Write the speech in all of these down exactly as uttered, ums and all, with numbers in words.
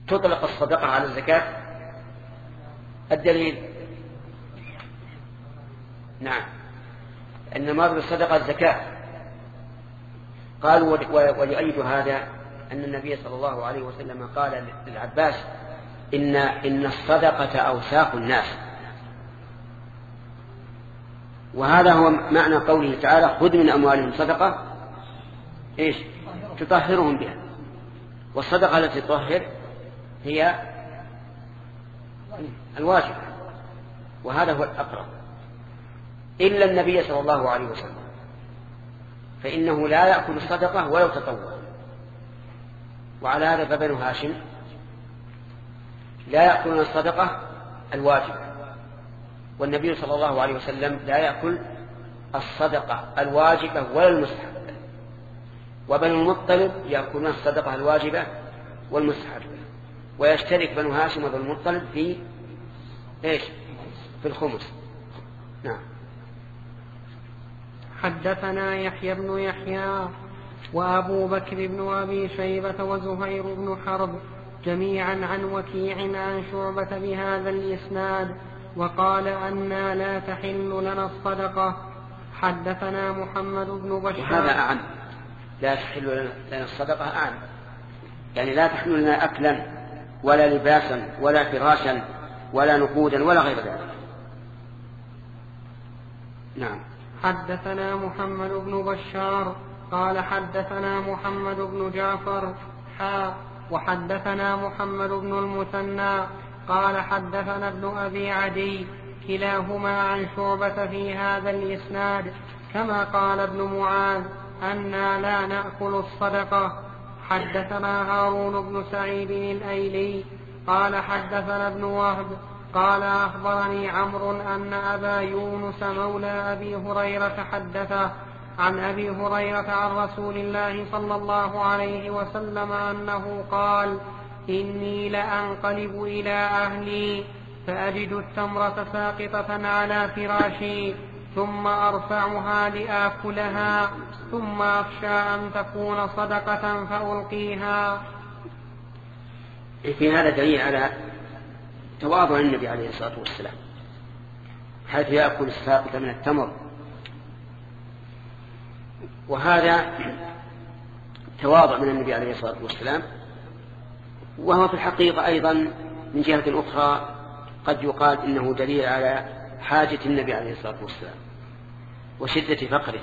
تطلق الصدقة على الزكاة؟ الدليل نعم أن مرض الصدقة الزكاة. قالوا وليؤيد هذا أن النبي صلى الله عليه وسلم قال للعباس إن, إن الصدقة أوساخ الناس، وهذا هو معنى قوله تعالى خذ من أموالهم صدقة إيش تطهرهم بها. والصدقة التي تطهر هي الواجب، وهذا هو الأقرب، إلا النبي صلى الله عليه وسلم فإنه لا يأكل الصدقة ولو تطوع. وعلى هذا فبنو هاشم لا يأكلون الصدقة الواجبة، والنبي صلى الله عليه وسلم لا يأكل الصدقة الواجبة ولا المستحبة. وبنو المطلب يأكلون الصدقة الواجبة والمستحبة، ويشترك بنو هاشم وبنو المطلب في إيش في الخمس. نعم. حدثنا يحيى بن يحيى وأبو بكر بن أبي شيبة وزهير بن حرب جميعا عن وكيع عن شعبة بهذا الإسناد، وقال أنا لا تحل لنا الصدقة. حدثنا محمد بن بشار. وهذا أعم، لا تحل لنا الصدقة أعم، يعني لا تحل لنا أكلا ولا لباسا ولا فراشا ولا نقودا ولا غير ذلك. نعم. حدثنا محمد بن بشار قال حدثنا محمد بن جعفر حا وحدثنا محمد بن المثنى قال حدثنا ابن أبي عدي كلاهما عن شعبة في هذا الإسناد كما قال ابن معاذ أنا لا نأكل الصدقة. حدثنا هارون بن سعيد الأيلي قال حدثنا ابن وهب قال أخبرني عمرو أن أبا يونس مولى أبي هريرة حدثه عن أبي هريرة عن رسول الله صلى الله عليه وسلم أنه قال إني لأنقلب إلى أهلي فأجد التمرة ساقطة على فراشي ثم أرفعها لآكلها ثم أخشى أن تكون صدقة فألقيها. في هذا دليل على تواضع النبي عليه الصلاة والسلام حيث يأكل الساقط من التمر، وهذا تواضع من النبي عليه الصلاة والسلام، وهو في الحقيقة أيضا من جهة أخرى قد يقال إنه دليل على حاجة النبي عليه الصلاة والسلام وشدة فقره،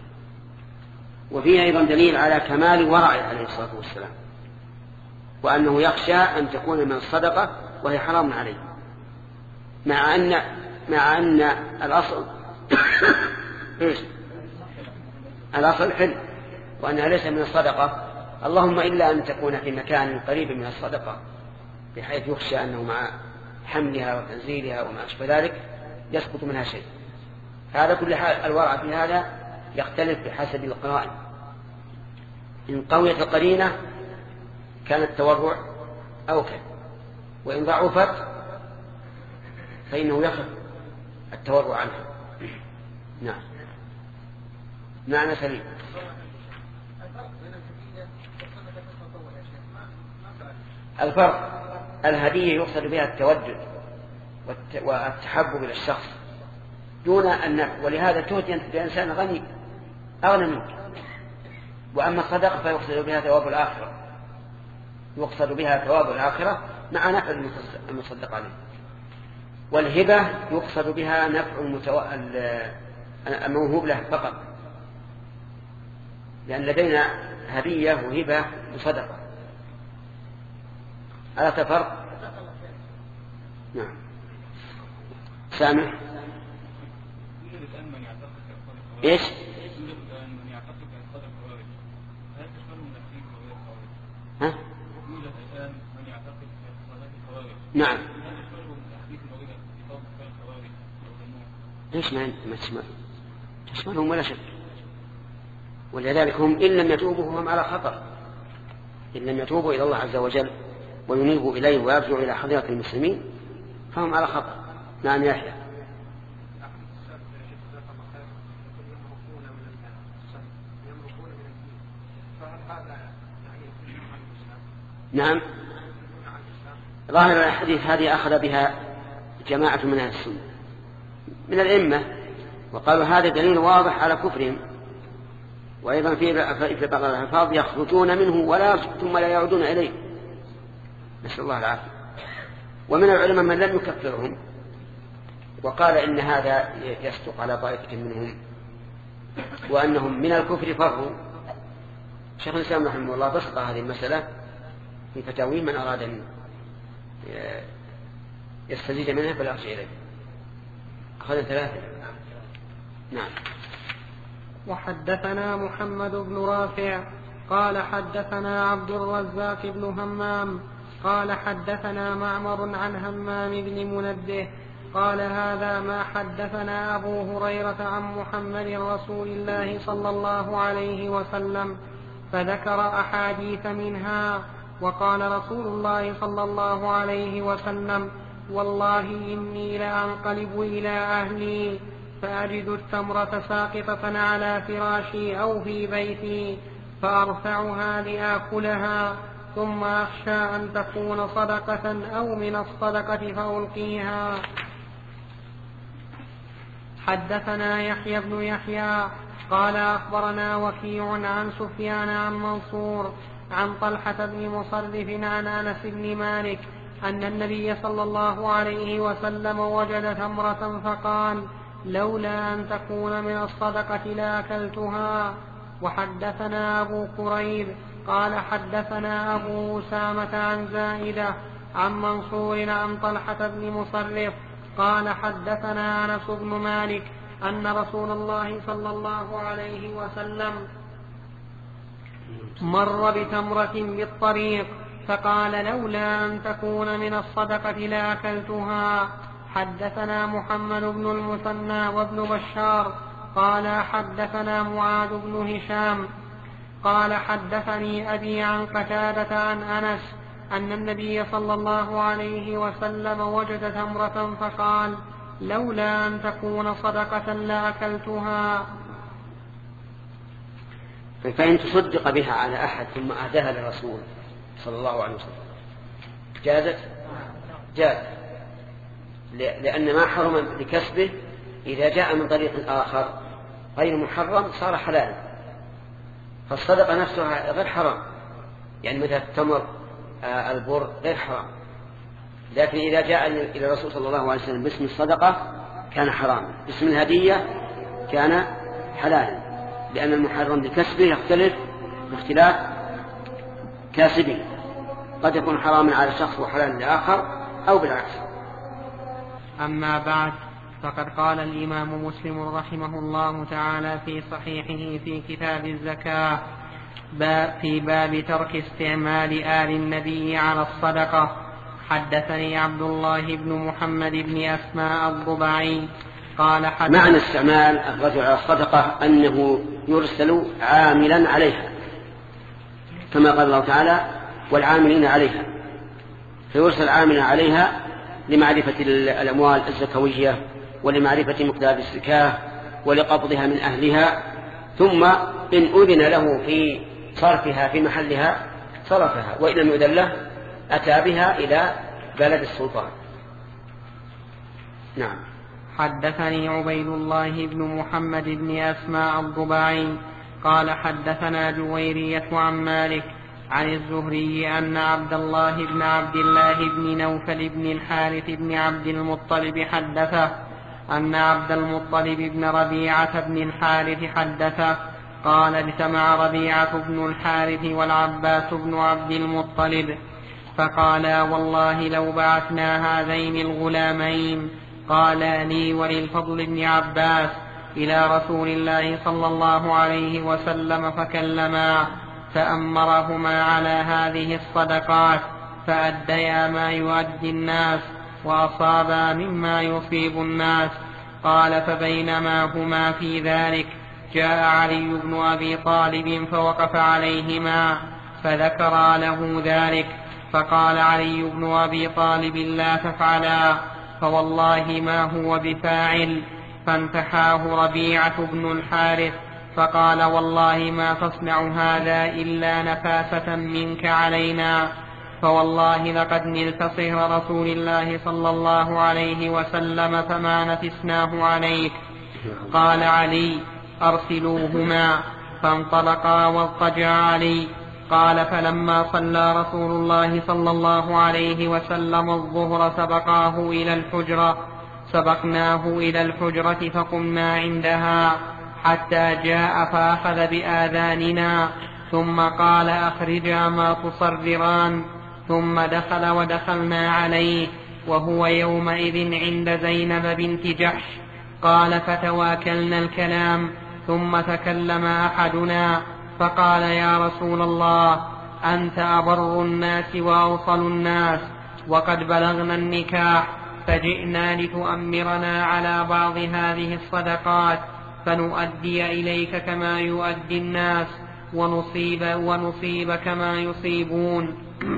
وفيه أيضا دليل على كمال ورعه عليه الصلاة والسلام، وأنه يخشى أن تكون من الصدقة وهي حرام عليه، مع أن مع أن الأصل إيش الأصل حل وأنها ليس من الصدقة، اللهم إلا أن تكون في مكان قريب من الصدقة بحيث يخشى أنه مع حملها وتنزيلها وما أشبه ذلك يسقط منها شيء. هذا كل حال الورع في هذا يختلف بحسب القرائن، إن قويت القرينة كان التورع أوكل، وإن ضعفت فإنه يخف التورع عنها. نعم. معنى سليم. الفرق الهدية يقصد بها التودد والتحبب إلى الشخص دون النفع، ولهذا تهدي أنت بإنسان غني أغنى منك. وأما الصدقة فيقصد بها ثواب الآخرة، يقصد بها ثواب الآخرة مع نفع المصدق عليه. والهبة يقصد بها نفع المتو... الموهوب له فقط، لأن لدينا هدية وهبة وصدقة. ألا تفرق؟ نعم. سامع إيش؟ ها؟ نعم. ليش ما ما تشمل؟ تشملهم ولا شك، ولذلك هم إن لم يتوبوا هم على خطر، إن لم يتوبوا إلى الله عز وجل وينيبوا إليه ويرجعوا إلى حضرة المسلمين فهم على خطر. نعم يحيى. نعم. ظاهر الحديث هذه أخذ بها جماعة من أهل السنة من الأئمة، وقالوا هذا دليل واضح على كفرهم. وأيضا في بعض الألفاظ يخرجون منه ولا ثم لا يعودون إليه، نسأل الله العافية. ومن العلماء من لم يكفرهم وقال إن هذا يصدق على طائفة منهم وأنهم من الكفر فروا. شيخ الإسلام رحمه الله بسط هذه المسألة في فتاويه، من أراد أن يستزيد منها فليرجع إليه. أخذنا ثلاثة. نعم. وحدثنا محمد بن رافع قال حدثنا عبد الرزاق بن همام قال حدثنا معمر عن همام بن منبه قال هذا ما حدثنا أبو هريرة عن محمد رسول الله صلى الله عليه وسلم، فذكر أحاديث منها. وقال رسول الله صلى الله عليه وسلم: والله إني لأنقلب إلى أهلي فأجد التمرة ساقطة على فراشي أو في بيتي فأرفعها لآكلها، ثم أخشى أن تكون صدقة أو من الصدقة فألقيها. حدثنا يحيى بن يحيى قال أخبرنا وكيع عن سفيان عن منصور عن طلحة بن مصرف عن أنس بن مالك أن النبي صلى الله عليه وسلم وجد تمرة فقال: لولا أن تكون من الصدقة لأكلتها. وحدثنا أبو كريب قال حدثنا أبو أسامة عن زائدة عن منصور عن طلحة بن مصرف قال حدثنا أنس بن مالك أن رسول الله صلى الله عليه وسلم مر بتمرة بالطريق فقال: لولا أن تكون من الصدقة لأكلتها. حدثنا محمد بن المثنى وابن بشار قال حدثنا معاذ بن هشام قال حدثني أبي عن قتادة عن أنس أن النبي صلى الله عليه وسلم وجد تمرة فقال: لولا أن تكون صدقة لأكلتها. فإن تصدق بها على أحد ثم أهداها للرسول صلى الله عليه وسلم جازت؟ جازت، لأن ما حرم لكسبه إذا جاء من طريق آخر غير محرم صار حلالا، فالصدقة نفسها غير حرام، يعني مثل التمر البر غير حرام، لكن إذا جاء إلى الرسول صلى الله عليه وسلم باسم الصدقة كان حراما، باسم الهدية كان حلالا، لأن المحرم لكسبه يختلف باختلاف كاسبه، قد يكون حراما على شخص وحلالا لآخر أو بالعكس. أما بعد، فقد قال الإمام مسلم رحمه الله تعالى في صحيحه في كتاب الزكاة في باب ترك استعمال آل النبي على الصدقة: حدثني عبد الله بن محمد بن أسماء الضبعي قال حدث معنى استعمال الرجل على الصدقة أنه يرسل عاملا عليها، كما قال الله تعالى: والعاملين عليها، فيرسل عاملا عليها لمعرفة الأموال الزكوية ولمعرفة مقدار الزكاة ولقبضها من أهلها، ثم إن أذن له في صرفها في محلها صرفها، وإن لم يؤذن له أتى بها إلى بلد السلطان. نعم. حدثني عبيد الله بن محمد بن أسماء الضباعي قال حدثنا جويرية عن مالك عن الزهري أن عبد الله بن عبد الله بن نوفل بن الحارث بن عبد المطلب حدثه أن عبد المطلب بن ربيعة بن الحارث حدثه قال: اجتمع ربيعة بن الحارث والعباس بن عبد المطلب فقالا: والله لو بعثنا هذين الغلامين، قال لي وللفضل بن عباس، إلى رسول الله صلى الله عليه وسلم فكلما فأمرهما على هذه الصدقات فأديا ما يؤدي الناس وأصابا مما يصيب الناس. قال: فبينما هما في ذلك جاء علي بن أبي طالب فوقف عليهما فذكرا له ذلك، فقال علي بن أبي طالب: لا تفعلا، فوالله ما هو بفاعل. فانتحاه ربيعة بن الحارث فقال: والله ما تصنع هذا إلا نفاسة منك علينا. فوالله لقد نلت صهر رسول الله صلى الله عليه وسلم فما نفسناه عليك. قال علي: أرسلوهما. فانطلقا واضطجع علي. قال: فلما صلى رسول الله صلى الله عليه وسلم الظهر سبقاه إلى الحجرة سبقناه إلى الحجرة فقمنا عندها حتى جاء فأخذ بآذاننا ثم قال: أخرجا ما تصرران. ثم دخل ودخلنا عليه وهو يومئذ عند زينب بنت جحش. قال: فتواكلنا الكلام ثم تكلم أحدنا فقال: يا رسول الله، أنت أبر الناس وأوصل الناس، وقد بلغنا النكاح، فجئنا لتؤمرنا على بعض هذه الصدقات فنؤدي إليك كما يؤدي الناس ونصيب, ونصيب كما يصيبون.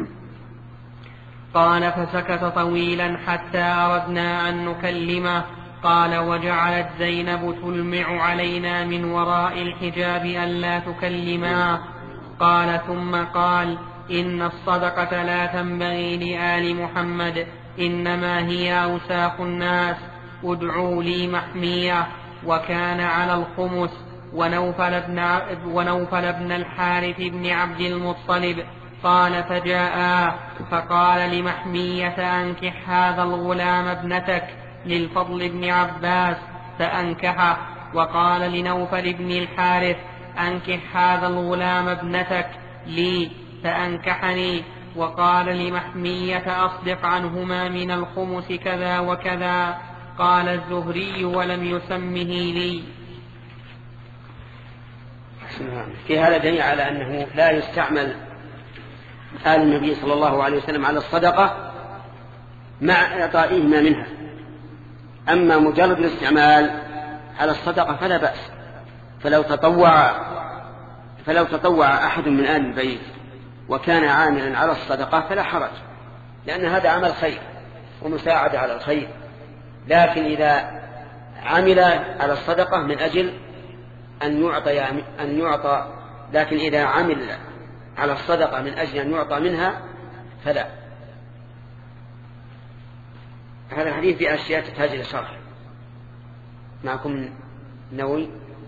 قال: فسكت طويلا حتى أردنا أن نكلمه. قال: وجعلت زينب تلمع علينا من وراء الحجاب ألا تكلما. قال: ثم قال: إن الصدقة لا تنبغي لآل محمد، إنما هي أوساخ الناس، ادعوا لي محمية. وكان على الخمس ونوفل بن, ونوفل بن الحارث بن عبد المطلب. قال: فجاء فقال لمحمية: أنكح هذا الغلام ابنتك للفضل بن عباس، فأنكحه. وقال لنوفل بن الحارث: أنكح هذا الغلام ابنتك لي، فأنكحني. وقال لمحمية: أصدق عنهما من الخمس كذا وكذا. قال الزهري: ولم يسمه لي. في هذا دليل على أنه لا يستعمل آل النبي صلى الله عليه وسلم على الصدقة مع إعطائهما منها. أما مجرد الاستعمال على الصدقة فلا بأس. فلو تطوع فلو تطوع أحد من آل البيت وكان عاملا على الصدقة فلا حرج، لأن هذا عمل خير ومساعدة على الخير. لكن إذا عمل على الصدقة من أجل أن يعطى أن يعطى لكن إذا عمل على الصدقة من أجل أن يعطى منها فلا. هذا الحديث في أشياء تحتاج إلى شرح. معكم نووي؟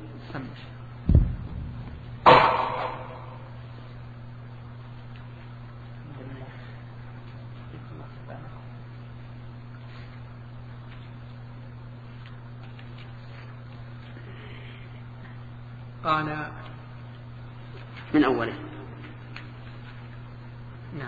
قال من أوله. نعم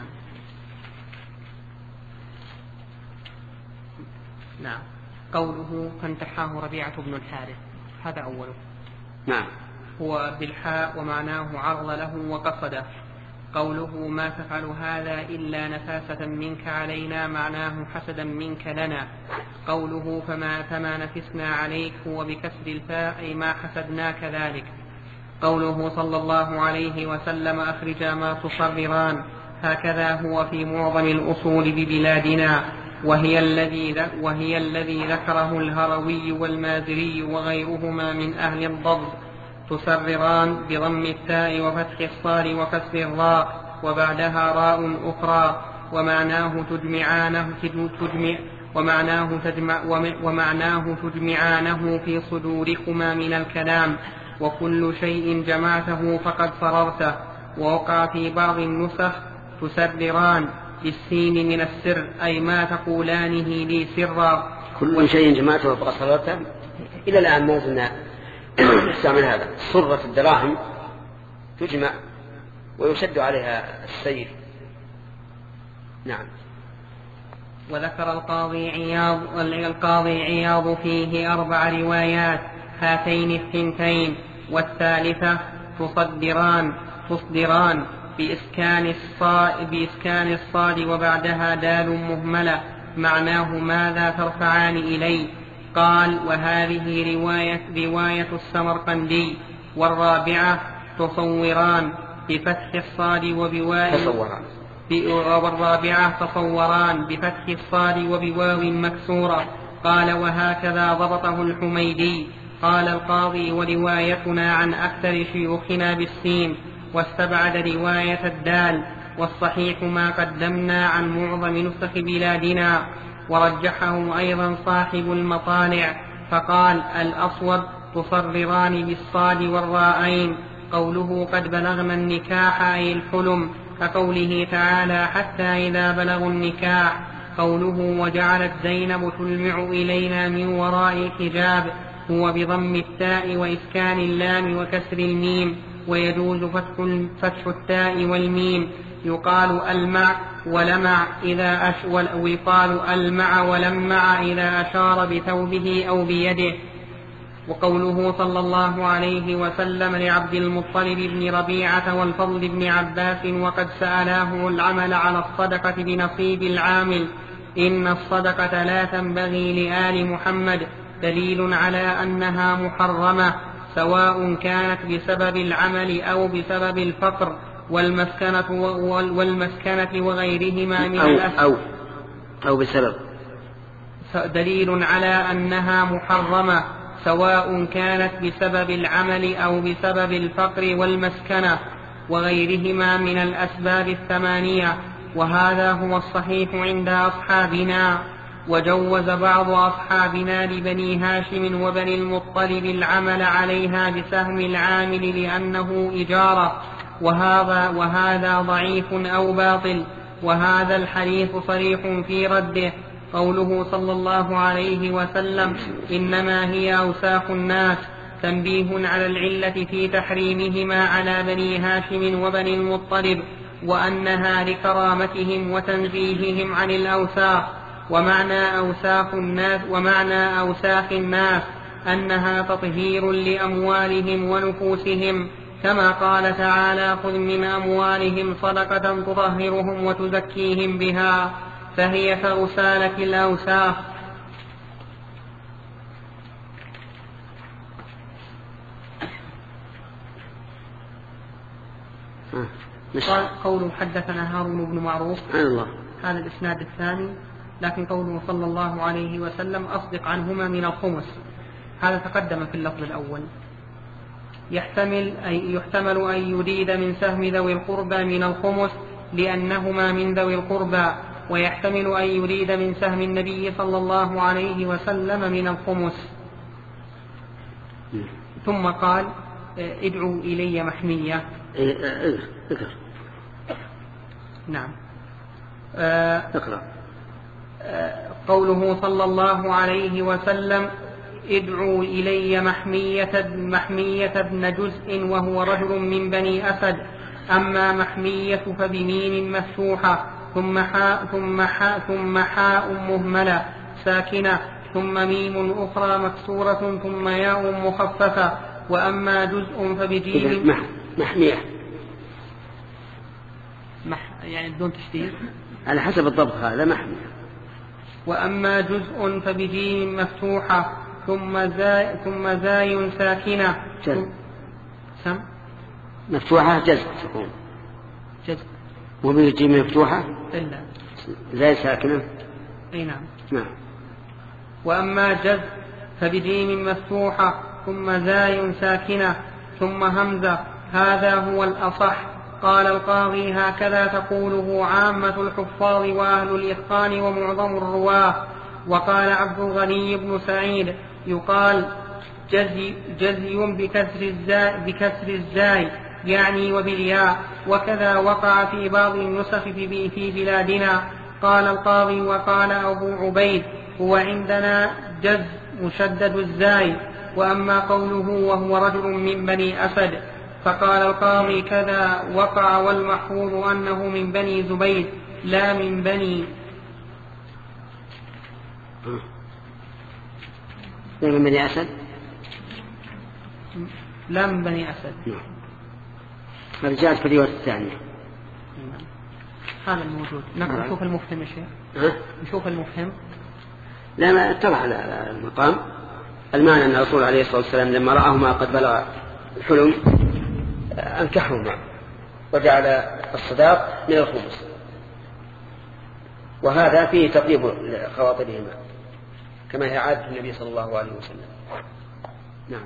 نعم قوله: فانتحاه ربيعة بن الحارث، هذا أوله. نعم. هو بالحاء ومعناه عرض له وقصده. قوله: ما تفعل هذا إلا نفاسة منك علينا، معناه حسدا منك لنا. قوله: فما, فما نفسنا عليك، هو بكسر الفاء أي ما حسدناك ذلك. قوله صلى الله عليه وسلم: أخرجا ما تصرران، هكذا هو في معظم الأصول ببلادنا، وهي الذي, وهي الذي ذكره الهروي والمازري وغيرهما من أهل الضبط. تصرران بضم التاء وفتح الصاد وكسر الراء وبعدها راء أخرى، ومعناه تجمعانه, تجمع ومعناه, تجمع ومعناه تجمعانه في صدوركما من الكلام، وكل شيء جمعته فقد صررته. ووقع في بعض النسخ: تسرران بالسين من السر، أي ما تقولانه لي سرا. كل شيء جمعته فقد صررته. إلى الآن ما زلنا نستعمل هذا. صرة الدراهم تجمع ويشد عليها السيف. نعم. وذكر القاضي عياض القاضي عياض فيه أربع روايات: هاتين الثنتين، والثالثة تصدران تصدران بإسكان الصاد, بإسكان الصاد وبعدها دال مهملة، معناه ماذا ترفعان إلي. قال: وهذه رواية, رواية السمرقندي. والرابعة تصوران بفتح الصاد وبواو تصوران والرابعة تصوران بفتح الصاد وبواو مكسورة. قال: وهكذا ضبطه الحميدي. قال القاضي: وروايتنا عن أكثر شيوخنا بالسين، واستبعد رواية الدال. والصحيح ما قدمنا عن معظم نسخ بلادنا. ورجحه أيضا صاحب المطالع فقال الأصوب تصرران بالصاد والراءين. قوله قد بلغنا النكاح أي الحلم كقوله تعالى حتى إذا بلغوا النكاح. قوله وجعلت زينب تلمع إلينا من وراء حجاب هو بضم التاء وإسكان اللام وكسر الميم، ويجوز فتح التاء والميم. يقال ألمع ولمع إذا أش ويقال ألمع ولمع إذا أشار بثوبه أو بيده. وقوله صلى الله عليه وسلم لعبد المطلب بن ربيعة والفضل بن عباس وقد سألاه العمل على الصدقة بنصيب العامل إن الصدقة لا تنبغي لآل محمد دليل على أنها محرمة سواء كانت بسبب العمل أو بسبب الفقر والمسكنة, والمسكنة وغيرهما من الأسباب أو, أو بسبب دليل على أنها محرمة سواء كانت بسبب العمل أو بسبب الفقر والمسكنة وغيرهما من الأسباب الثمانية. وهذا هو الصحيح عند أصحابنا. وجوز بعض أصحابنا لبني هاشم وبني المطلب العمل عليها بسهم العامل لأنه إجارة، وهذا, وهذا ضعيف أو باطل. وهذا الحديث صريح في رده. قوله صلى الله عليه وسلم إنما هي أوساخ الناس تنبيه على العلة في تحريمهما على بني هاشم وبني المطلب وأنها لكرامتهم وتنزيههم عن الأوساخ. ومعنى أوساخ الناس ومعنى أوساخ الناس أنها تطهير لأموالهم ونفوسهم كما قال تعالى خذ من أموالهم صدقة تطهرهم وتزكيهم بها فهي كغسالة الأوساخ. قال قوله حدثنا هارون بن معروف الله. هذا الإسناد الثاني. لكن قوله صلى الله عليه وسلم أصدق عنهما من الخمس هذا تقدم في اللفظ الأول. يحتمل أي يحتمل أن يريد من سهم ذوي القربى من الخمس لأنهما من ذوي القربى، ويحتمل أن يريد من سهم النبي صلى الله عليه وسلم من الخمس. ثم قال ادعوا إلي محمية. نعم. اقرأ. قوله صلى الله عليه وسلم ادعوا إلي محمية, محمية ابن جزء وهو رجل من بني أسد. أما محمية فبميم مفتوحة ثم حاء ثم حاء ثم حاء مهملة ساكنة ثم ميم أخرى مكسورة ثم ياء مخففة. وأما جزء فبجيم مح... محمية مح... يعني بدون تشديد على حسب الضبط هذا محمية. وأما جزء فبجيم مفتوحة ثم زاي ثم زاي ساكنة جزء. سم مفتوحة جزء تكون جزء وبجيم مفتوحة إلا زاي ساكنة. أي نعم. نعم. وأما جزء فبجيم مفتوحة ثم زاي ساكنة ثم همزة هذا هو الأصح. قال القاضي هكذا تقوله عامة الحفاظ وأهل الإتقان ومعظم الرواه. وقال عبد الغني بن سعيد يقال جزي, جزي بكسر الزاي, بكسر الزاي يعني وبالياء. وكذا وقع في بعض النسخ في, في بلادنا. قال القاضي وقال أبو عبيد هو عندنا جز مشدد الزاي. وأما قوله وهو رجل من بني أسد فقال القاضي كذا وقع والمحفوظ أنه من بني زبيد لا من بني لا من بني أسد لا من بني أسد. هذا جاء في الرواية الثانية. هذا الموجود. نشوف المفهم يا شيخ. نشوف المفهم. لا ما اتضح على المقام. المعنى أن الرسول عليه الصلاة والسلام لما رآهما قد بلغ الحلم أنكحهما وجعل الصداق من الخمس، وهذا فيه تطيب خواطرهما كما هي عادة النبي صلى الله عليه وسلم. نعم.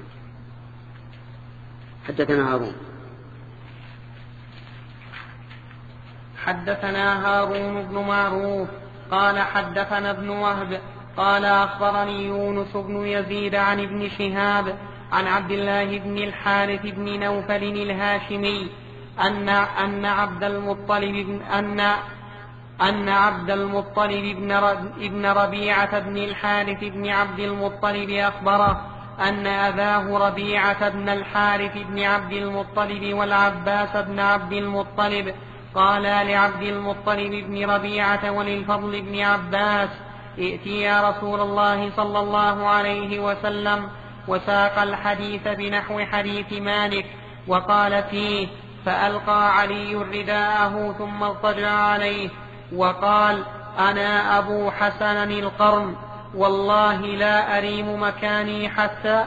حدثنا هارون حدثنا هارون بن معروف قال حدثنا ابن وهب قال أخبرني يونس بن يزيد عن ابن شهاب عن عبد الله بن الحارث بن نوفل الهاشمي أن أن عبد المطلب بن أن أن عبد المطلب بن ربيعة بن الحارث بن عبد المطلب أخبره أن أباه ربيعة بن الحارث بن عبد المطلب والعباس بن عبد المطلب قالا لعبد المطلب بن ربيعة وللفضل بن عباس ائتي يا رسول الله صلى الله عليه وسلم، وساق الحديث بنحو حديث مالك وقال فيه: فألقى علي رداءه ثم اضطجع عليه وقال: أنا أبو حسن القرن، والله لا أريم مكاني حتى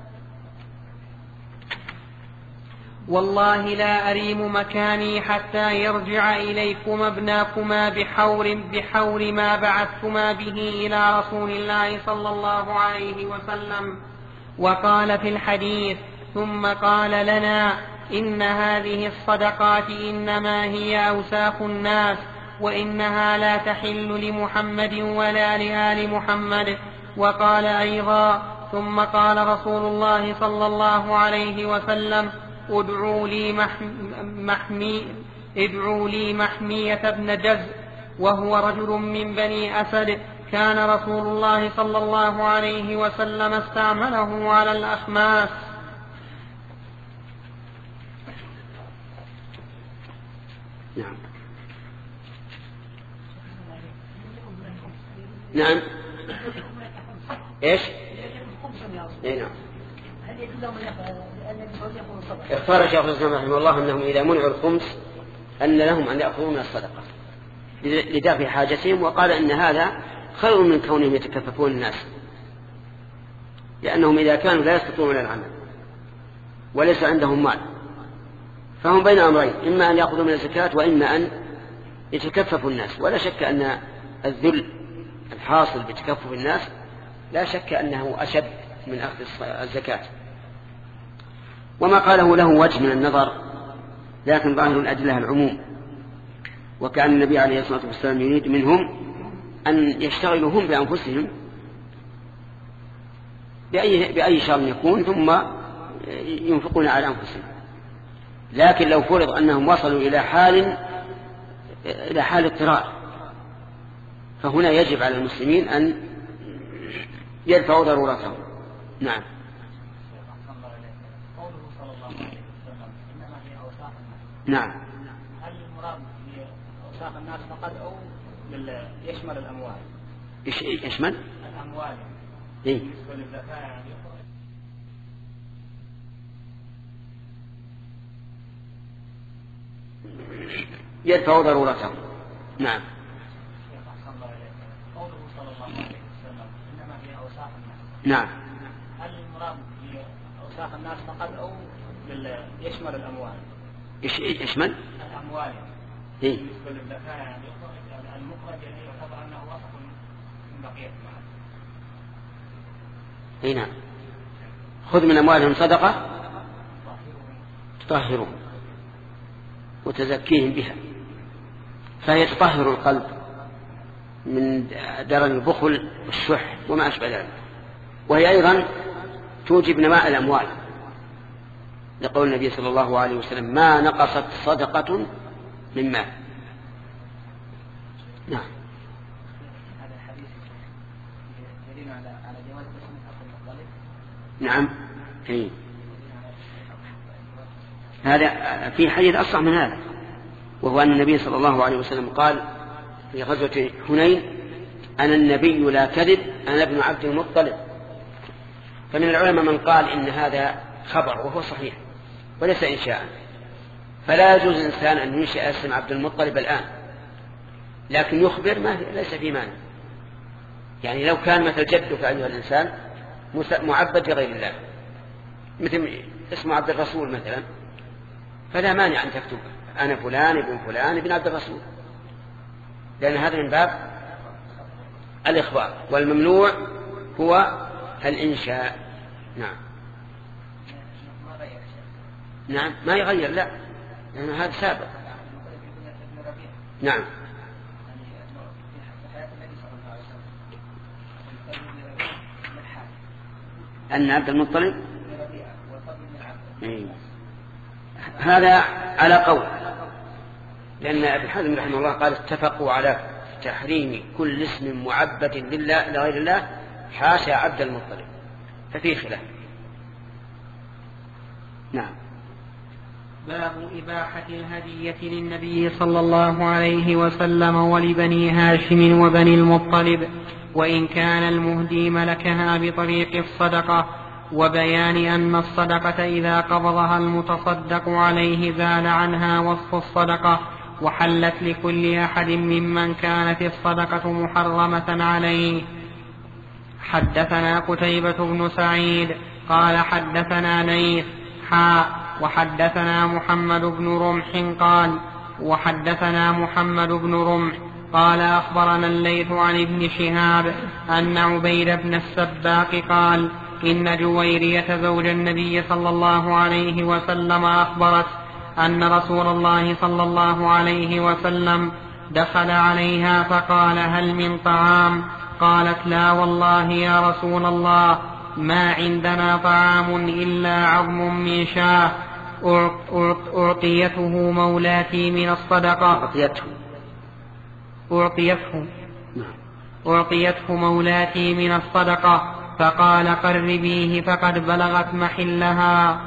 والله لا أريم مكاني حتى يرجع إليكما ابناكما بحور بحور ما بعثتما به إلى رسول الله صلى الله عليه وسلم. وقال في الحديث: ثم قال لنا: إن هذه الصدقات إنما هي أوساخ الناس، وإنها لا تحل لمحمد ولا لآل محمد. وقال أيضا: ثم قال رسول الله صلى الله عليه وسلم: ادعوا لي, محمي ادعوا لي محمية بن جز، وهو رجل من بني أسد، كان رسول الله صلى الله عليه وسلم استعمله على الأخماس. نعم نعم ايش؟ اي نعم. اختار الشيخ الإسلام رحمه الله أنهم إذا منعوا الخمس أن لهم أن يأخذوا من الصدقة لدافع حاجتهم، وقال أن هذا خير من كونهم يتكففون الناس، لأنهم إذا كانوا لا يستطيعون العمل وليس عندهم مال فهم بين أمرين: إما أن يأخذوا من الزكاة وإما أن يتكففوا الناس. ولا شك أن الذل الحاصل بتكفف الناس لا شك أنه أشد من أخذ الزكاة. وما قاله له وجه من النظر، لكن ظاهر الأدلة العموم، وكأن النبي عليه الصلاة والسلام يريد منهم أن يشتغلوا هم بأنفسهم بأي, بأي شر يكون ثم ينفقون على أنفسهم. لكن لو فرض أنهم وصلوا إلى حال إلى حال اضطرار فهنا يجب على المسلمين أن يدفعوا ضرورتهم. نعم. نعم. هل المراد بأوساخ الناس فقط أو يشمل الأموال؟ يشمل الأموال. إيه؟ يدفعوا ضرورتهم. نعم. قوله صلى الله عليه وسلم إنما هي أوساخ الناس. نعم. هل المراد بأوساخ الناس فقط أو يشمل الأموال؟ إيش يشمل؟ الأموال. إيه؟ المخرج يعتبر أنه وصف من بقية المال. إيه نعم. خذ من أموالهم صدقة تطهرهم وتزكيهم بها، فهي تطهر القلب من درن البخل والشح وما أشبه ذلك، وهي أيضا توجب نماء الأموال، لقول النبي صلى الله عليه وسلم: ما نقصت صدقة من مال. نعم. هذا الحديث يدل على جواز تسمية عبد المطلب. نعم. هي. هذا في حديث أصح من هذا، وهو أن النبي صلى الله عليه وسلم قال في غزوة حنين: أنا النبي لا كذب، أنا ابن عبد المطلب. فمن العلماء من قال إن هذا خبر وهو صحيح وليس إنشاء، فلا يجوز الإنسان أن ينشئ اسم عبد المطلب الآن، لكن يخبر ما ليس في مانع. يعني لو كان مثل جدك أيها الإنسان معبد لغير الله، مثل اسم عبد الرسول مثلا، فلا مانع أن تكتب أنا فلان ابن فلان ابن عبد الرسول، لأن هذا من باب الإخبار، والممنوع هو الإنشاء. نعم. نعم ما يغير، لا، لأن هذا سابق. نعم. أن عبد المطلب هذا على قول، لأن ابن حزم رحمه الله قال اتفقوا على تحريم كل اسم معبد لله لغير الله حاشا عبد المطلب، ففي خلاف. نعم. باب إباحة الهدية للنبي صلى الله عليه وسلم ولبني هاشم وبني المطلب، وإن كان المهدي ملكها بطريق الصدقة، وبيان أن الصدقة إذا قبضها المتصدق عليه زال عنها وصف الصدقة وحلت لكل أحد ممن كانت الصدقة محرمة عليه. حدثنا قتيبة بن سعيد قال حدثنا ليث حاء وحدثنا محمد بن رمح قال وحدثنا محمد بن رمح قال أخبرنا الليث عن ابن شهاب أن عبيد بن السباق قال إن جويرية زوج النبي صلى الله عليه وسلم أخبرت أن رسول الله صلى الله عليه وسلم دخل عليها فقال هل من طعام؟ قالت لا والله يا رسول الله ما عندنا طعام إلا عظم من شاه أعطيته مولاتي من الصدقة أعطيته أعطيته أعطيته مولاتي من الصدقة، فقال قربيه فقد بلغت محلها.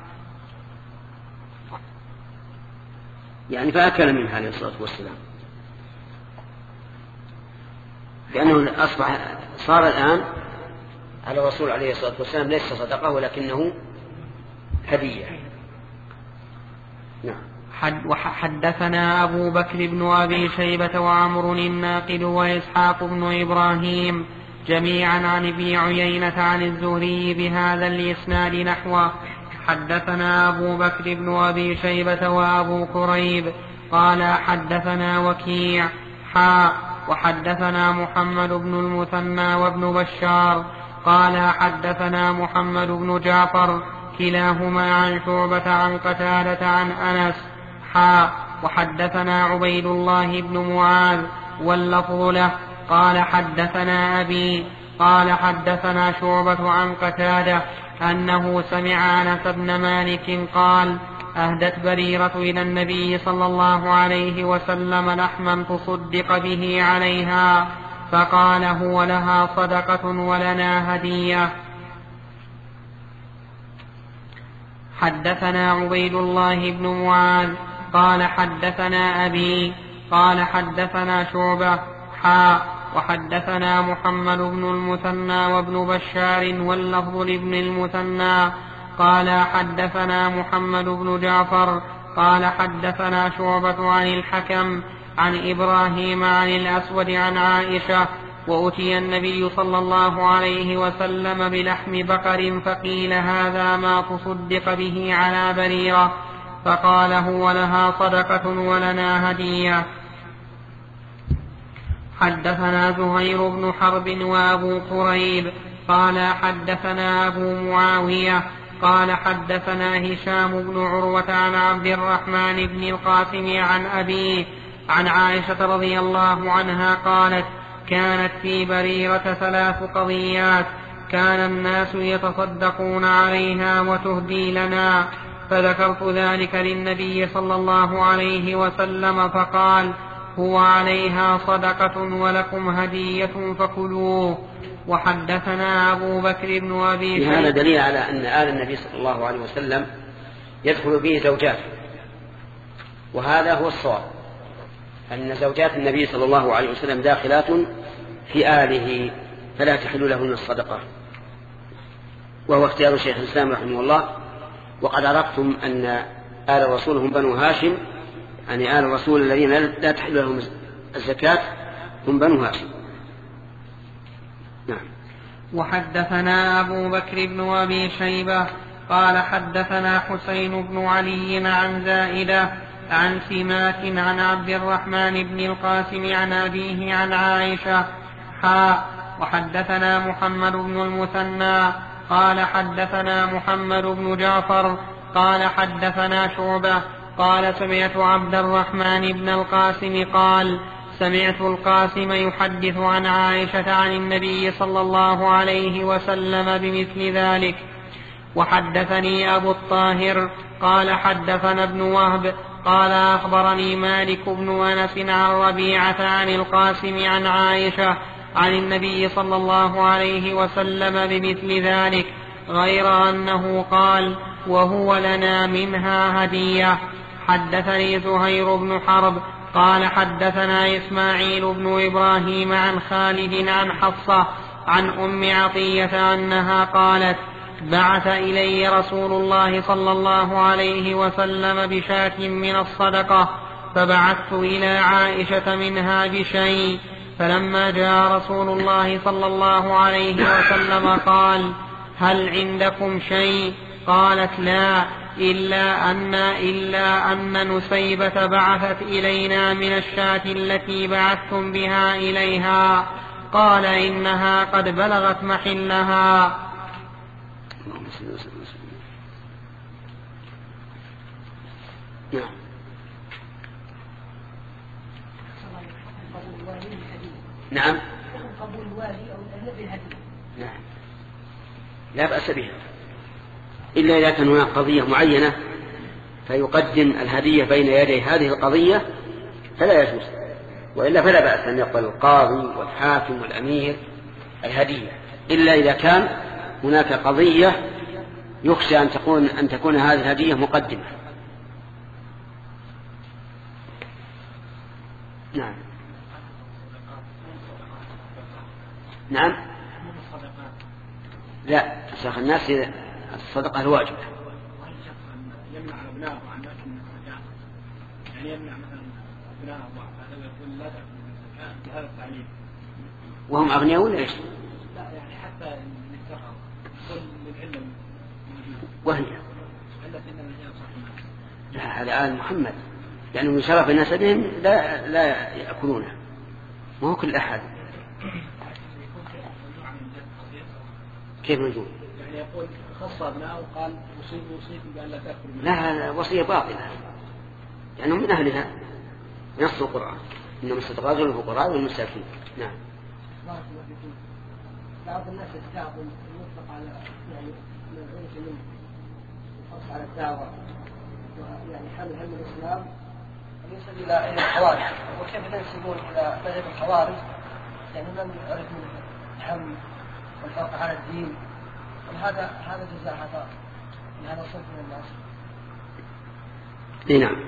يعني فأكل منها عليه الصلاة والسلام، لأنه أصبح صار الآن على الرسول عليه الصلاة والسلام ليس صدقة ولكنه هدية. نعم. وحدثنا أبو بكر بن أبي شيبة وعمر الناقد وإسحاق بن إبراهيم جميعا عن ابن عيينة عن الزهري بهذا الإسناد نحوه. حدثنا أبو بكر بن أبي شيبة وأبو كريب قال حدثنا وكيع حاء وحدثنا محمد بن المثنى وابن بشار قال حدثنا محمد بن جعفر كلاهما عن شعبة عن قتادة عن أنس حاء وحدثنا عبيد الله بن معاذ واللفظ له قال حدثنا أبي قال حدثنا شعبة عن قتادة أنه سمع أنس بن مالك قال أهدت بريرة إلى النبي صلى الله عليه وسلم لحما تصدق به عليها، فقال هو لها صدقة ولنا هدية. حدثنا عبيد الله بن معاذ قال حدثنا أبي قال حدثنا شعبة حاء وحدثنا محمد بن المثنى وابن بشار واللفظ لابن المثنى قال حدثنا محمد بن جعفر قال حدثنا شعبة عن الحكم عن إبراهيم عن الأسود عن عائشة وأتي النبي صلى الله عليه وسلم بلحم بقر فقيل هذا ما تصدق به على بريرة، فقال هو لها صدقة ولنا هدية. حدثنا زهير بن حرب وأبو قريب قال حدثنا أبو معاوية قال حدثنا هشام بن عروة عن عبد الرحمن بن القاسم عن أبيه عن عائشة رضي الله عنها قالت كانت في بريرة ثلاث قضيات كان الناس يتصدقون عليها وتهدي لنا، فذكرت ذلك للنبي صلى الله عليه وسلم فقال هو عليها صدقة ولكم هدية فكلوه. وحدثنا أبو بكر بن أبي شيبة. هذا دليل على أن آل النبي صلى الله عليه وسلم يدخل به زوجاته، وهذا هو الصواب، أن زوجات النبي صلى الله عليه وسلم داخلات في آله فلا تحل لهن الصدقة، وهو اختيار شيخ الإسلام رحمه الله. وقد عرفتم أن آل الرسول هم بنو هاشم، يعني آل الرسول الذين لا تحل لهم الزكاة هم بنو هاشم. نعم. وحدثنا أبو بكر بن أبي شيبة قال حدثنا حسين بن علي عن زائدة عن سماك عن عبد الرحمن بن القاسم عن أبيه عن عائشة حاء وحدثنا محمد بن المثنى قال حدثنا محمد بن جعفر قال حدثنا شعبة قال سمعت عبد الرحمن بن القاسم قال سمعت القاسم يحدث عن عائشة عن النبي صلى الله عليه وسلم بمثل ذلك. وحدثني أبو الطاهر قال حدثنا ابن وهب قال أخبرني مالك بن أنس عن ربيعة عن القاسم عن عائشة عن النبي صلى الله عليه وسلم بمثل ذلك غير أنه قال وهو لنا منها هدية. حدثني زهير بن حرب قال حدثنا إسماعيل بن إبراهيم عن خالد عن حفصة عن أم عطية أنها قالت بعث إلي رسول الله صلى الله عليه وسلم بشاة من الصدقة فبعثت إلى عائشة منها بشيء، فلما جاء رسول الله صلى الله عليه وسلم قال هل عندكم شيء؟ قالت لا إلا أن, إلا أن نسيبة بعثت إلينا من الشاة التي بعثتم بها إليها. قال إنها قد بلغت محلها. نعم نعم لا بأس بها، إلا إذا كان هناك قضية معينة فيقدم الهدية بين يدي هذه القضية فلا يجوز، وإلا فلا بأس أن يقبل القاضي والحاكم والأمير الهدية، إلا إذا كان هناك قضية يخشى أن تكون, أن تكون هذه الهدية مقدمة. نعم نعم لا شيخ الناس الصدقة الواجبة. يمنع أبناءه عن أكل من الزكاة، يعني يمنع مثلا أبناءه هذا يقول لا تأكل من الزكاة بهذا التعليم وهم أغنياء ولا إيش؟ لا يعني حتى نفتقر كل للعلم وهي علة إنما هي صح لا هذا آل محمد يعني من شرف الناس بهم لا, لا يأكلونه، ما هو كل أحد. كيف نقول؟ يعني يقول خص أبناءه وقال وصيب وصيب بأن لا تأكل منه. لا وصية باطلة، يعني من أهلها نص القرآن إنما الصدقات للفقراء والمساكين. نعم. بعض الناس يستعظم يطلق على يعني من عرف منه الحرص على الدعوة ويعني حمل هم الإسلام يصل إلى الخوارج، وكيف ينسبون إلى مذهب الخوارج يعني من عرف منه الهم والحرص على الدين، وهذا هذا جزاء هذا لهذا الصنف من الناس. نعم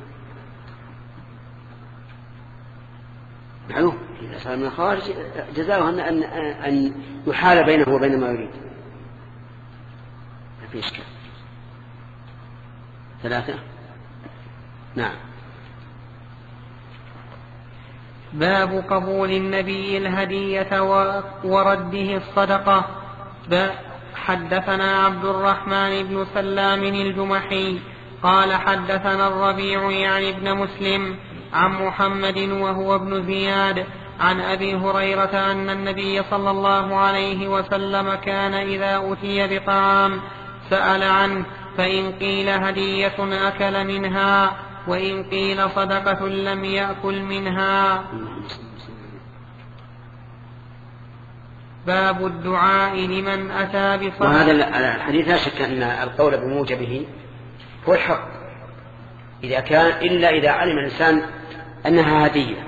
معلوم إذا صار من الخوارج جزاؤه أن, أن, أن يحال بينه وبين ما يريد، ما في إشكال. ثلاثة. نعم. باب قبول النبي الهدية ورده الصدقة. حدثنا عبد الرحمن بن سلام الجمحي قال حدثنا الربيع يعني ابن مسلم عن محمد وهو ابن زياد عن أبي هريرة أن النبي صلى الله عليه وسلم كان إذا أتي بطعام سأل عنه، فإن قيل هدية أكل منها، وإن قيل صدقة لم يأكل منها. باب الدعاء لمن أتى بصدقة. وهذا الحديث لا شك أن القول بموجبه هو الحق إذا كان إلا إذا علم الإنسان أنها هدية،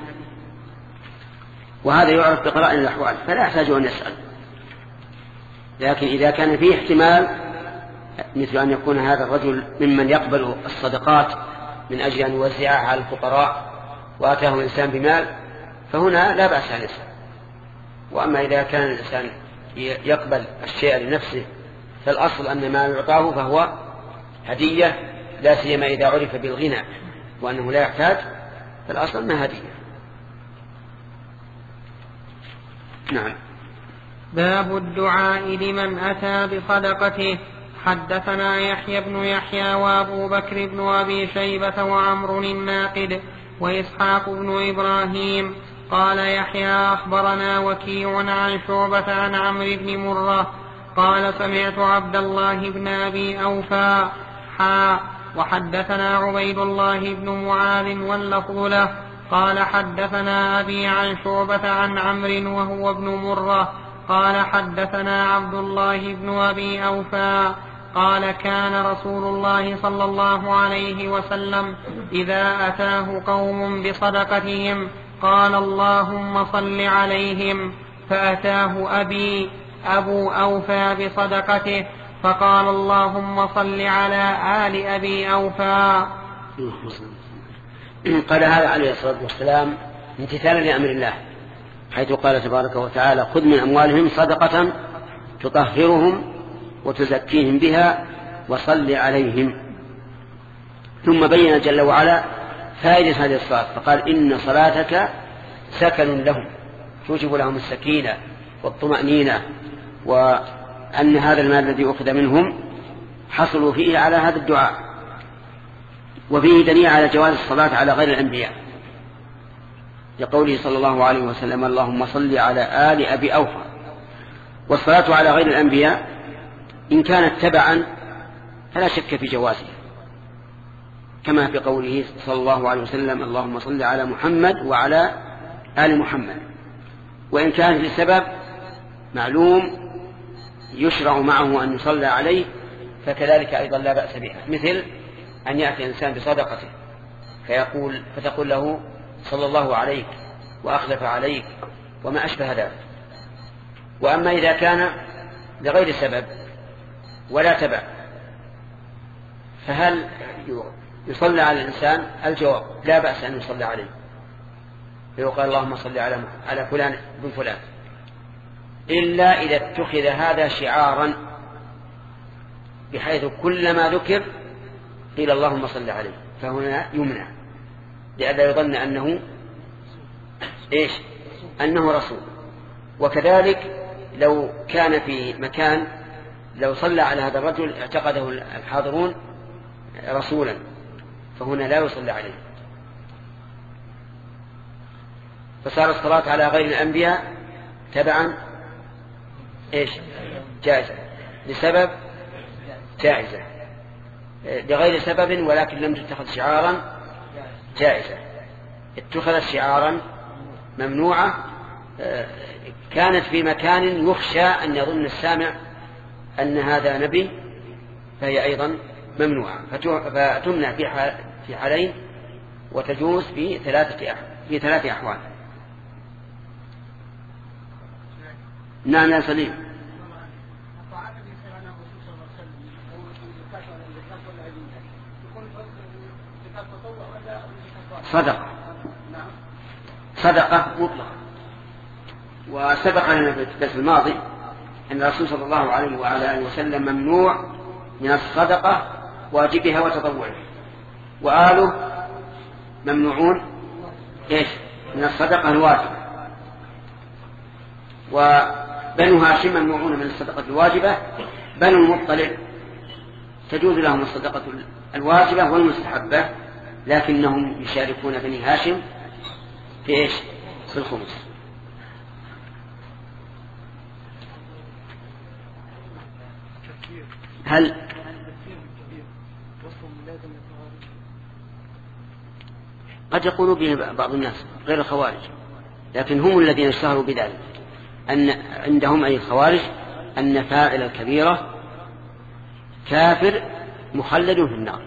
وهذا يعرف بقرائن الأحوال فلا يحتاج أن يسأل. لكن إذا كان فيه احتمال مثل أن يكون هذا الرجل ممن يقبل الصدقات من أجل أن يوزعها على الفقراء وأتاه إنسان بمال فهنا لا بأس أن يسأل. وأما إذا كان الإنسان يقبل الشيء لنفسه فالأصل أن ما يعطاه فهو هدية، لا سيما إذا عرف بالغنى وأنه لا يحتاج فالأصل أنها هدية. نعم. باب الدعاء لمن أتى بصدقته. حدثنا يحيى بن يحيى وأبو بكر بن أبي شيبة وعمر الناقد وإسحاق بن إبراهيم. قال يحيى أخبرنا وكيع عن شعبة عن عمرو بن مرة قال سمعت عبد الله بن أبي أوفى حا وحدثنا عبيد الله بن معاذ واللفظ له قال حدثنا أبي عن شعبة عن عمرو وهو ابن مرة قال حدثنا عبد الله بن أبي أوفى قال كان رسول الله صلى الله عليه وسلم إذا أتاه قوم بصدقتهم قال اللهم صل عليهم، فأتاه أبي أبو أوفى بصدقته فقال اللهم صل على آل أبي أوفى. قال هذا عليه الصلاة والسلام امتثالا لأمر الله، حيث قال تبارك وتعالى خذ من أموالهم صدقة تطهرهم وتزكيهم بها وصل عليهم. ثم بين جل وعلا فائدة هذه الصلاة فقال إن صلاتك سكن لهم، توجب لهم السكينة والطمأنينة، وأن هذا المال الذي أخذ منهم حصلوا فيه على هذا الدعاء. وفيه دليل على جواز الصلاة على غير الأنبياء لقوله صلى الله عليه وسلم اللهم صل على آل أبي أوفى. والصلاة على غير الأنبياء إن كانت تبعا فلا شك في جوازها، كما في قوله صلى الله عليه وسلم اللهم صل على محمد وعلى آل محمد. وإن كانت لسبب معلوم يشرع معه أن يصلى عليه فكذلك أيضا لا بأس بها، مثل أن يأتي إنسان بصدقته فيقول فتقول له صلى الله عليك وأخلف عليك وما أشبه ذلك. وأما إذا كان لغير سبب ولا تبع فهل يصلى على الإنسان؟ الجواب لا بأس أن يصلى عليه، فيقال اللهم صل على على فلان بن فلان، إلا إذا اتخذ هذا شعارا بحيث كلما ذكر قيل اللهم صل عليه، فهنا يمنع لئلا يظن أنه إيش أنه رسول. وكذلك لو كان في مكان لو صلى على هذا الرجل اعتقده الحاضرون رسولا فهنا لا يصلى عليه. فصار الصلاة على غير الأنبياء تبعا إيش جائزة، لسبب جائزة، لغير سبب ولكن لم تتخذ شعارا جائزة. اتخذت شعارا ممنوعة كانت في مكان يخشى أن يظن السامع أن هذا نبي فهي أيضا ممنوعة، فتمنع في حالين وتجوز في ثلاثة في ثلاثة أحوال. نعم يا سليم. صدقة صدقة مطلقة. وسبق لنا في الدرس الماضي أن الرسول صلى الله عليه وعلى آله وسلم ممنوع من الصدقة واجبها وتطوعها، وآله ممنوعون إيش من الصدقة الواجبة، وبنو هاشم ممنوعون من الصدقة الواجبة. بنو المطلع تجوز لهم الصدقة الواجبة والمستحبة، لكنهم يشاركون بني هاشم في إيش في الخمس. هل قد يقول به بعض الناس غير الخوارج، لكن هم الذين اشتهروا بذلك، أن عندهم أي الخوارج أن فاعل الكبيرة كافر مخلد في النار.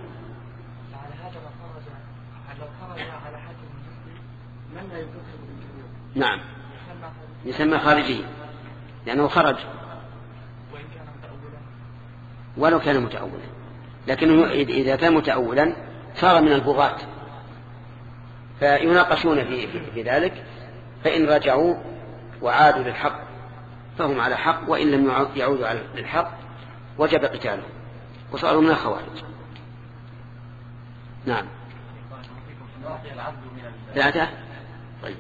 نعم يسمى خارجي لأنه خرج ولو كان متأولا، لكنه إذا كان متأولا صار من البغاة، فيناقشون في, في ذلك، فإن رجعوا وعادوا للحق فهم على حق، وإن لم يعودوا على الحق وجب قتالهم وصاروا من الخوارج. نعم ثلاثة. طيب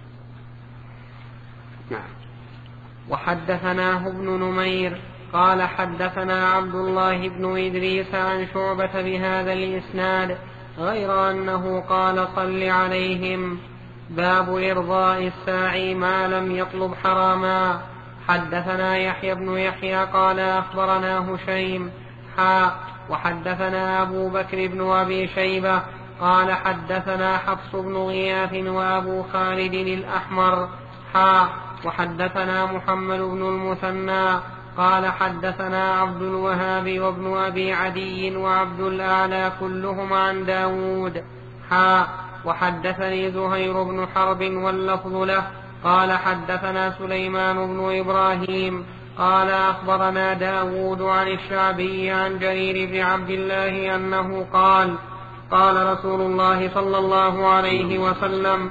نعم. وحدثناه ابن نمير قال حدثنا عبد الله بن إدريس عن شعبة بهذا الإسناد غير أنه قال صل عليهم. باب إرضاء الساعي ما لم يطلب حراما. حدثنا يحيى بن يحيى قال أخبرنا هشيم حا وحدثنا أبو بكر بن أبي شيبة قال حدثنا حفص بن غياث وأبو خالد الأحمر حا وحدثنا محمد بن المثنى قال حدثنا عبد الوهاب وابن أبي عدي وعبد الأعلى كلهم عن داود حا وحدثني زهير بن حرب واللفظ له قال حدثنا سليمان بن إبراهيم قال أخبرنا داود عن الشعبي عن جرير بن عبد الله أنه قال قال رسول الله صلى الله عليه وسلم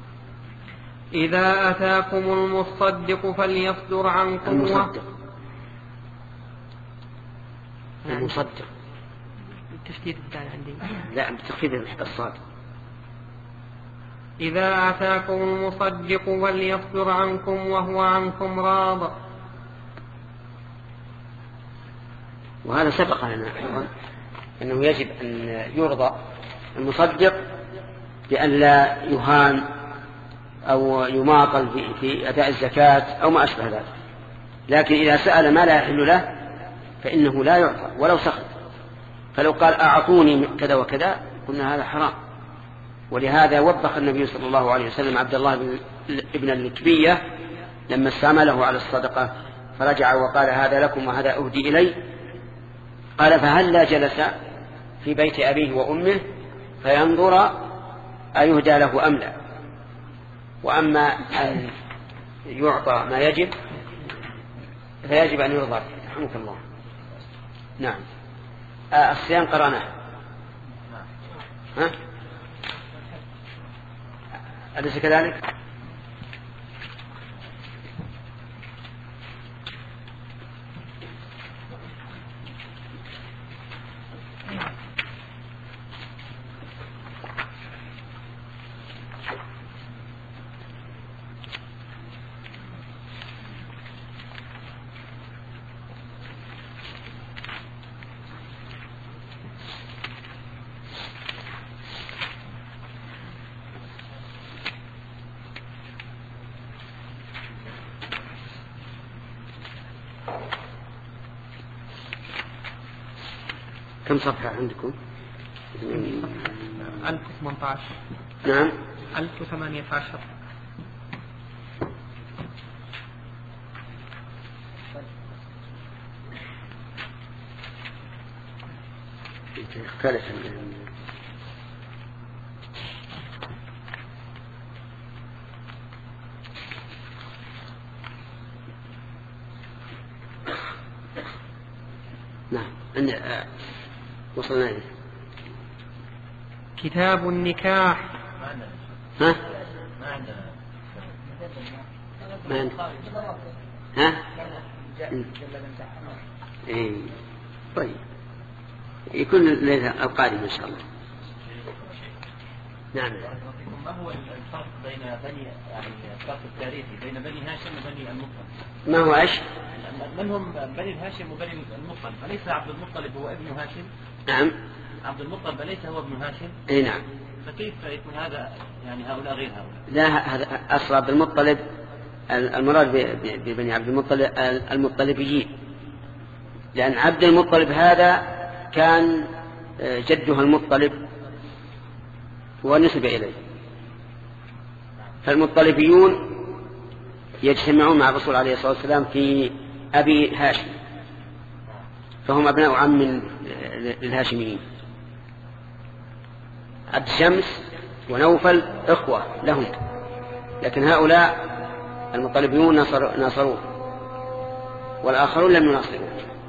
إذا أتاكم المصدق فليصدر عنكم المصدق المصدق التشديد الثاني عندي لا بتخفيض الصاد. إذا أتاكم المصدق فليصدر عنكم وهو عنكم راض. وهذا سبق لنا أيضا أنه يجب أن يرضى المصدق بأن لا يهان أو يماطل في أداء الزكاة أو ما أشبه ذلك، لكن إذا سأل ما لا يحل له فإنه لا يعطى ولو سخط. فلو قال أعطوني كذا وكذا قلنا هذا حرام. ولهذا وبخ النبي صلى الله عليه وسلم عبد الله بن اللتبية لما استعمله على الصدقة فرجع وقال هذا لكم وهذا أهدي إلي، قال فهلا جلس في بيت أبيه وأمه فينظر أيهدى له أم لا. وأما أن يعطى ما يجب فيجب أن يرضى. رحمك الله. نعم. آه الصيام قرأناه. ها؟ أليس كذلك؟ كم صفحة عندكم؟ ألف وثمانية عشر. نعم ألف وثمانية عشر. اختلف. نعم عندنا وصلنا إليه كتاب النكاح. ها؟ ما عندنا. ها؟ إيه. طيب يكون ليلة القادم إن شاء الله. نعم. ما هو الفرق بين بني يعني الفرق التاريخي بين بني هاشم وبني المطلب؟ ما هو إيش؟ من هم بني هاشم وبني المطلب؟ أليس عبد المطلب هو ابن هاشم؟ نعم. عبد المطلب أليس هو ابن هاشم؟ إيه نعم. فكيف يكون هذا يعني هؤلاء غير هؤلاء؟ لا هذا أصل عبد المطلب المراد ببني عبد المطلب المطلبيين، لأن عبد المطلب هذا كان جدها المطلب ونسب إليه، فالمطلبيون يجتمعون مع الرسول عليه الصلاة والسلام في أبي هاشم، فهم أبناء عم للهاشميين. عبد شمس ونوفل إخوة لهم، لكن هؤلاء المطلبيون ناصروه والآخرون لم يناصروه.